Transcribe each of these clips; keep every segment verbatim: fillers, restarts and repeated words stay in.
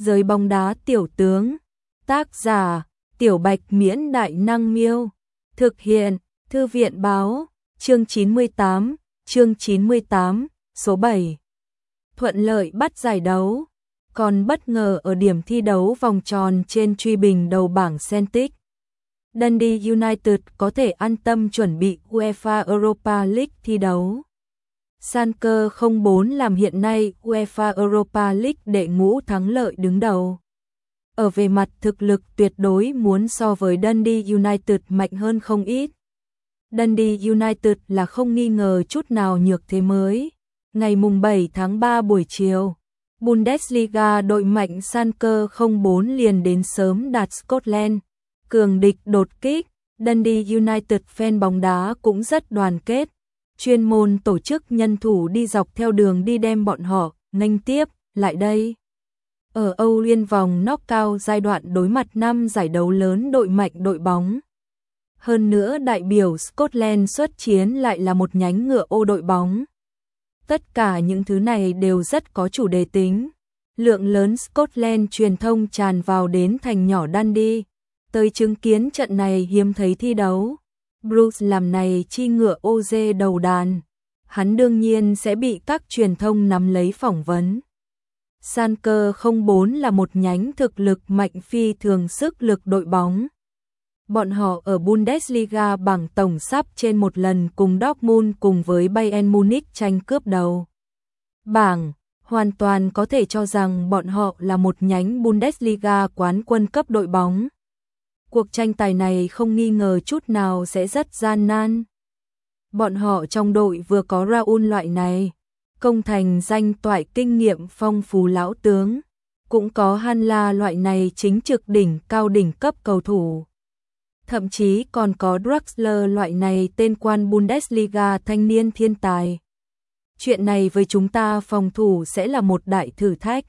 Giới bóng đá tiểu tướng. Tác giả: Tiểu Bạch Miễn Đại Năng Miêu. Thực hiện: Thư viện Báo. Chương chín mươi tám, chương chín mươi tám, số bảy. Thuận lợi bắt giải đấu. Còn bất ngờ ở điểm thi đấu vòng tròn trên truy bình đầu bảng Celtic, Dundee United có thể an tâm chuẩn bị UEFA Europa League thi đấu. Schalke không bốn làm hiện nay UEFA Europa League đệ ngũ thắng lợi đứng đầu. Ở về mặt thực lực tuyệt đối muốn so với Dundee United mạnh hơn không ít. Dundee United là không nghi ngờ chút nào nhược thế mới. Ngày mùng bảy tháng ba buổi chiều, Bundesliga đội mạnh Schalke không bốn liền đến sớm đạt Scotland. Cường địch đột kích, Dundee United fan bóng đá cũng rất đoàn kết, chuyên môn tổ chức nhân thủ đi dọc theo đường đi đem bọn họ nghênh tiếp lại đây. Ở Âu Liên vòng knockout giai đoạn đối mặt năm giải đấu lớn đội mạnh đội bóng. Hơn nữa đại biểu Scotland xuất chiến lại là một nhánh ngựa ô đội bóng. Tất cả những thứ này đều rất có chủ đề tính. Lượng lớn Scotland truyền thông tràn vào đến thành nhỏ Dundee, tới chứng kiến trận này hiếm thấy thi đấu. Bruce làm này chi ngựa ô dê đầu đàn. Hắn đương nhiên sẽ bị các truyền thông nắm lấy phỏng vấn. Schalke không bốn là một nhánh thực lực mạnh phi thường sức lực đội bóng. Bọn họ ở Bundesliga bảng tổng sắp trên một lần cùng Dortmund cùng với Bayern Munich tranh cướp đầu bảng, hoàn toàn có thể cho rằng bọn họ là một nhánh Bundesliga quán quân cấp đội bóng. Cuộc tranh tài này không nghi ngờ chút nào sẽ rất gian nan. Bọn họ trong đội vừa có Raul loại này, công thành danh toại kinh nghiệm phong phú lão tướng, cũng có Hanla loại này chính trực đỉnh cao đỉnh cấp cầu thủ. Thậm chí còn có Draxler loại này tên quan Bundesliga thanh niên thiên tài. Chuyện này với chúng ta phòng thủ sẽ là một đại thử thách.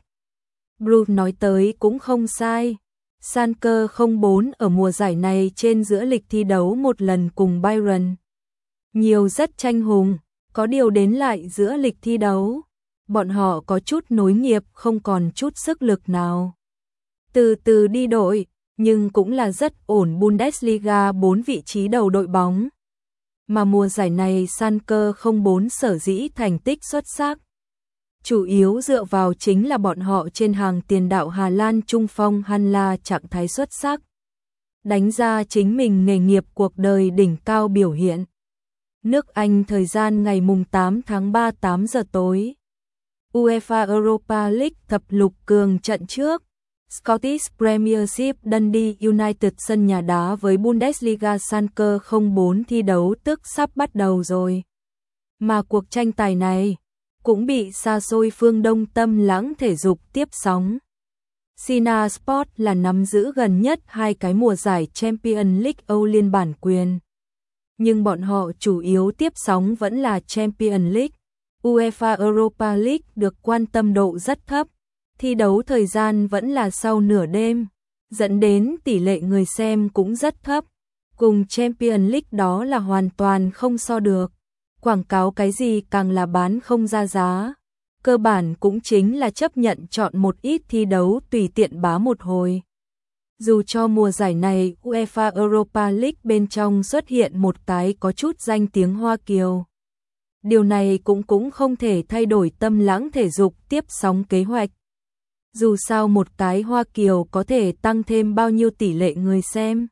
Bruce nói tới cũng không sai. Schalke không bốn ở mùa giải này trên giữa lịch thi đấu một lần cùng Bayern. Nhiều rất tranh hùng, có điều đến lại giữa lịch thi đấu, bọn họ có chút nối nghiệp không còn chút sức lực nào. Từ từ đi đội, nhưng cũng là rất ổn Bundesliga bốn vị trí đầu đội bóng. Mà mùa giải này Schalke không bốn sở dĩ thành tích xuất sắc, chủ yếu dựa vào chính là bọn họ trên hàng tiền đạo Hà Lan trung phong Hanla trạng thái xuất sắc, đánh ra chính mình nghề nghiệp cuộc đời đỉnh cao biểu hiện. Nước Anh thời gian ngày mùng tám tháng ba tám giờ tối. UEFA Europa League thập lục cường trận trước. Scottish Premiership Dundee United sân nhà đá với Bundesliga Schalke không bốn thi đấu tức sắp bắt đầu rồi. Mà cuộc tranh tài này cũng bị xa xôi phương Đông Tâm Lãng thể dục tiếp sóng. Sina Sport là nắm giữ gần nhất hai cái mùa giải Champions League Âu Liên bản quyền. Nhưng bọn họ chủ yếu tiếp sóng vẫn là Champions League. UEFA Europa League được quan tâm độ rất thấp. Thi đấu thời gian vẫn là sau nửa đêm, dẫn đến tỷ lệ người xem cũng rất thấp. Cùng Champions League đó là hoàn toàn không so được. Quảng cáo cái gì càng là bán không ra giá. Cơ bản cũng chính là chấp nhận chọn một ít thi đấu tùy tiện bá một hồi. Dù cho mùa giải này UEFA Europa League bên trong xuất hiện một cái có chút danh tiếng Hoa Kiều. Điều này cũng cũng không thể thay đổi Tâm Lãng thể dục tiếp sóng kế hoạch. Dù sao một cái Hoa Kiều có thể tăng thêm bao nhiêu tỷ lệ người xem,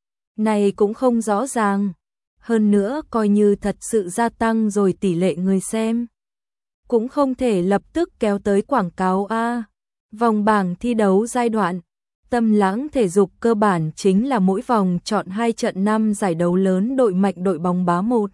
này cũng không rõ ràng. Hơn nữa coi như thật sự gia tăng rồi tỷ lệ người xem, cũng không thể lập tức kéo tới quảng cáo a. Vòng bảng thi đấu giai đoạn, Tâm Lãng thể dục cơ bản chính là mỗi vòng chọn hai trận năm giải đấu lớn đội mạnh đội bóng bá một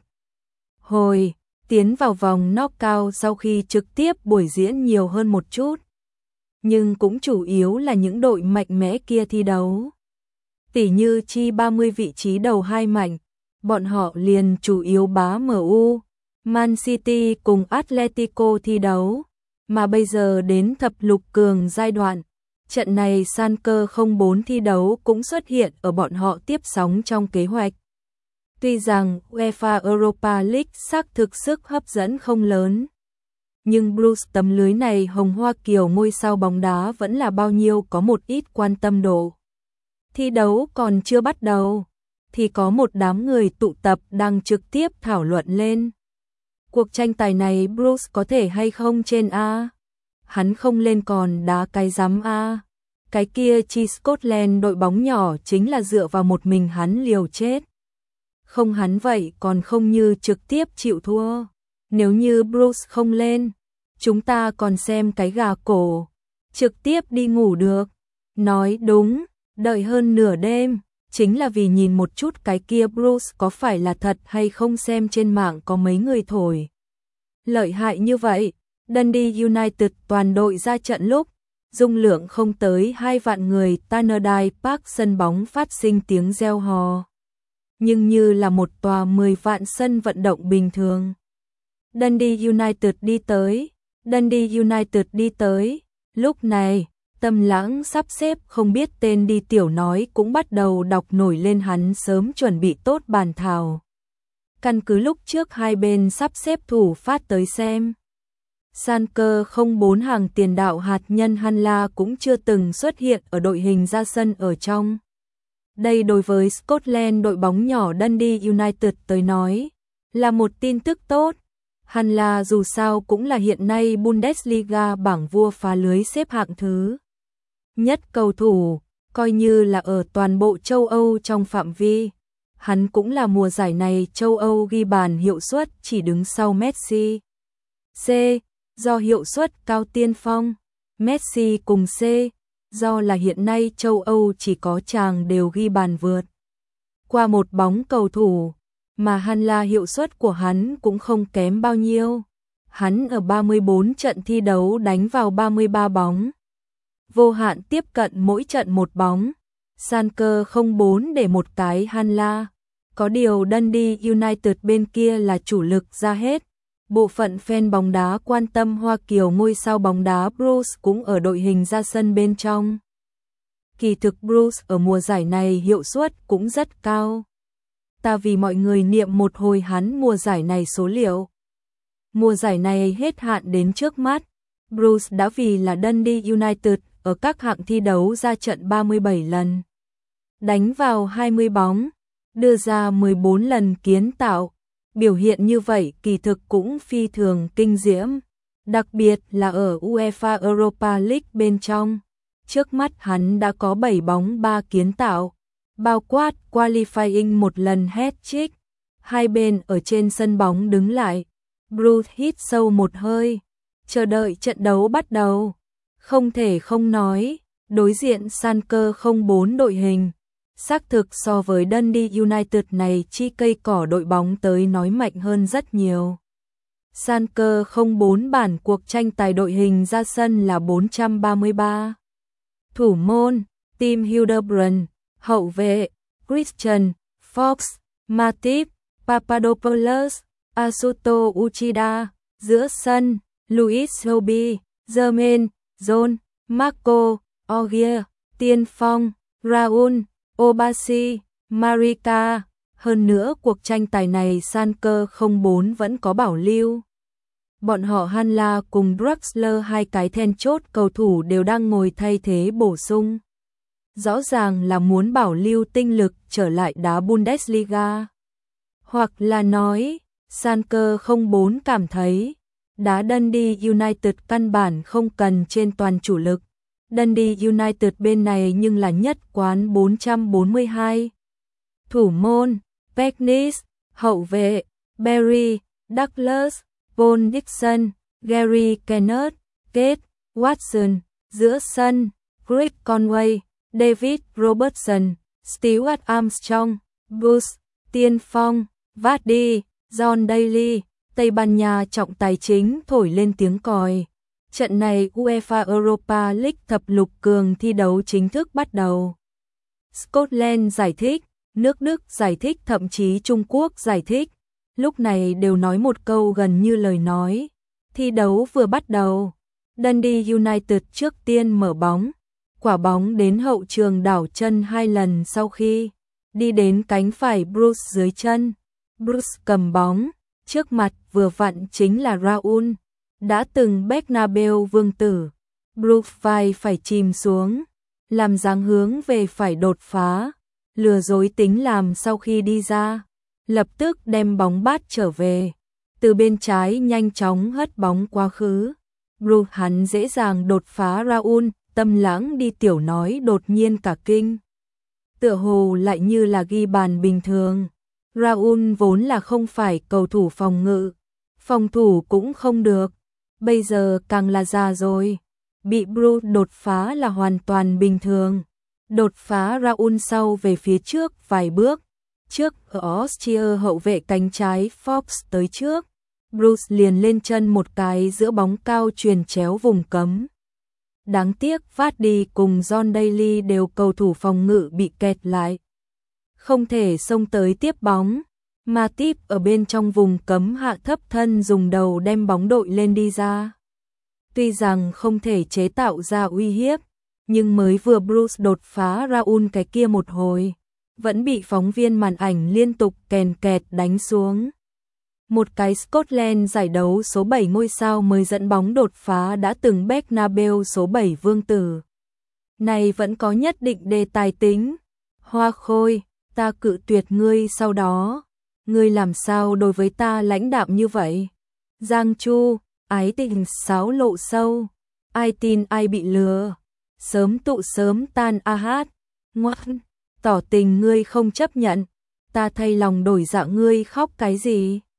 hồi, tiến vào vòng knockout sau khi trực tiếp buổi diễn nhiều hơn một chút. Nhưng cũng chủ yếu là những đội mạnh mẽ kia thi đấu. Tỉ như chi ba mươi vị trí đầu hai mạnh, bọn họ liền chủ yếu bá em u, Man City cùng Atletico thi đấu. Mà bây giờ đến thập lục cường giai đoạn, trận này Schalke không bốn thi đấu cũng xuất hiện ở bọn họ tiếp sóng trong kế hoạch. Tuy rằng UEFA Europa League xác thực sức hấp dẫn không lớn, Nhưng Bruce tấm lưới này hồng hoa kiều ngôi sao bóng đá vẫn là bao nhiêu có một ít quan tâm độ. Thi đấu còn chưa bắt đầu, thì có một đám người tụ tập đang trực tiếp thảo luận lên. Cuộc tranh tài này Bruce có thể hay không trên A? Hắn không lên còn đá cái rắm A. Cái kia chi Scotland đội bóng nhỏ chính là dựa vào một mình hắn liều chết. Không hắn vậy còn không như trực tiếp chịu thua. Nếu như Bruce không lên, chúng ta còn xem cái gà cổ, trực tiếp đi ngủ được. Nói đúng, đợi hơn nửa đêm, chính là vì nhìn một chút cái kia Bruce có phải là thật hay không, xem trên mạng có mấy người thổi. Lợi hại như vậy, Dundee United toàn đội ra trận lúc, dung lượng không tới hai vạn người, Tannadice Park sân bóng phát sinh tiếng reo hò. Nhưng như là một tòa mười vạn sân vận động bình thường. Dundee United đi tới, Dundee United đi tới, lúc này, Tâm Lãng sắp xếp không biết tên đi tiểu nói cũng bắt đầu đọc nổi lên hắn sớm chuẩn bị tốt bàn thảo. Căn cứ lúc trước hai bên sắp xếp thủ phát tới xem. Sanker không bốn hàng tiền đạo hạt nhân Hanla cũng chưa từng xuất hiện ở đội hình ra sân ở trong. Đây đối với Scotland đội bóng nhỏ Dundee United tới nói, là một tin tức tốt. Hanla dù sao cũng là hiện nay Bundesliga bảng vua phá lưới xếp hạng thứ nhất cầu thủ, coi như là ở toàn bộ châu Âu trong phạm vi. Hắn cũng là mùa giải này châu Âu ghi bàn hiệu suất chỉ đứng sau Messi. C. Do hiệu suất cao tiên phong, Messi cùng C. Do là hiện nay châu Âu chỉ có chàng đều ghi bàn vượt qua một bóng cầu thủ, mà Hanla hiệu suất của hắn cũng không kém bao nhiêu. Hắn ở ba mươi bốn trận thi đấu đánh vào ba mươi ba bóng. Vô hạn tiếp cận mỗi trận một bóng. Sanker không bốn để một cái Hanla. Có điều Dundee United bên kia là chủ lực ra hết. Bộ phận fan bóng đá quan tâm Hoa Kiều ngôi sao bóng đá Bruce cũng ở đội hình ra sân bên trong. Kỳ thực Bruce ở mùa giải này hiệu suất cũng rất cao. Ta vì mọi người niệm một hồi hắn mùa giải này số liệu. Mùa giải này hết hạn đến trước mắt, Bruce đã vì là Dundee United ở các hạng thi đấu ra trận ba mươi bảy lần. Đánh vào hai mươi bóng, đưa ra mười bốn lần kiến tạo. Biểu hiện như vậy kỳ thực cũng phi thường kinh diễm, đặc biệt là ở UEFA Europa League bên trong. Trước mắt hắn đã có bảy bóng ba kiến tạo, bao quát qualifying một lần hat-trick. Hai bên ở trên sân bóng đứng lại, Bruce hít sâu một hơi, chờ đợi trận đấu bắt đầu. Không thể không nói, đối diện Sanker không bốn đội hình, xác thực so với Dundee United này chi cây cỏ đội bóng tới nói mạnh hơn rất nhiều. Sanker không bốn bản cuộc tranh tài đội hình ra sân là bốn trăm ba mươi ba. Thủ môn, Tim Hildebrand, hậu vệ, Christian, Fox, Matip, Papadopoulos, Asuto Uchida, giữa sân, Luis Hobby, Jermaine, John, Marco, Ogier, tiên phong, Raul, Obasi, Marika. Hơn nữa cuộc tranh tài này Sanker không bốn vẫn có bảo lưu. Bọn họ Hanla cùng Draxler hai cái then chốt cầu thủ đều đang ngồi thay thế bổ sung. Rõ ràng là muốn bảo lưu tinh lực trở lại đá Bundesliga. Hoặc là nói, Sanker không bốn cảm thấy, đá Dundee United căn bản không cần trên toàn chủ lực. Dundee United bên này nhưng là nhất quán bốn trăm bốn mươi hai. Thủ môn, Peknis, hậu vệ, Barry, Douglas, Paul Dixon, Gary Kenneth, Kate, Watson, giữa sân, Greg Conway, David Robertson, Stuart Armstrong, Bush, tiên phong, Vardy, John Daly. Tây Ban Nha trọng tài chính thổi lên tiếng còi. Trận này UEFA Europa League thập lục cường thi đấu chính thức bắt đầu. Scotland giải thích, nước Đức giải thích, thậm chí Trung Quốc giải thích. Lúc này đều nói một câu gần như lời nói. Thi đấu vừa bắt đầu. Dundee United trước tiên mở bóng. Quả bóng đến hậu trường đảo chân hai lần sau khi đi đến cánh phải Bruce dưới chân. Bruce cầm bóng. Trước mặt vừa vặn chính là Raul. đã từng Bernabeu vương tử. Bruce vai phải chìm xuống, làm dáng hướng về phải đột phá, lừa dối tính làm sau khi đi ra, lập tức đem bóng bắt trở về, từ bên trái nhanh chóng hất bóng quá khứ. Bruce hắn dễ dàng đột phá Raul, tâm lãng đi tiểu nói đột nhiên cả kinh. Tựa hồ lại như là ghi bàn bình thường. Raul vốn là không phải cầu thủ phòng ngự, phòng thủ cũng không được, bây giờ càng là già rồi. Bị Bruce đột phá là hoàn toàn bình thường. Đột phá Raul sau về phía trước vài bước, trước ở Austria hậu vệ cánh trái Fox tới trước, Bruce liền lên chân một cái giữa bóng cao chuyền chéo vùng cấm. Đáng tiếc Vardy cùng John Daly đều cầu thủ phòng ngự bị kẹt lại, không thể xông tới tiếp bóng. Matip ở bên trong vùng cấm hạ thấp thân dùng đầu đem bóng đội lên đi ra. Tuy rằng không thể chế tạo ra uy hiếp, nhưng mới vừa Bruce đột phá Raul cái kia một hồi, vẫn bị phóng viên màn ảnh liên tục kèn kẹt đánh xuống. Một cái Scotland giải đấu số bảy ngôi sao mới dẫn bóng đột phá đã từng Bernabeu số bảy vương tử. Này vẫn có nhất định đề tài tính. Hoa Khôi, ta cự tuyệt ngươi sau đó. Ngươi làm sao đối với ta lãnh đạm như vậy? Giang Chu, ái tình sáo lộ sâu. Ai tin ai bị lừa. Sớm tụ sớm tan a hát. Ngoan, tỏ tình ngươi không chấp nhận. Ta thay lòng đổi dạ ngươi khóc cái gì?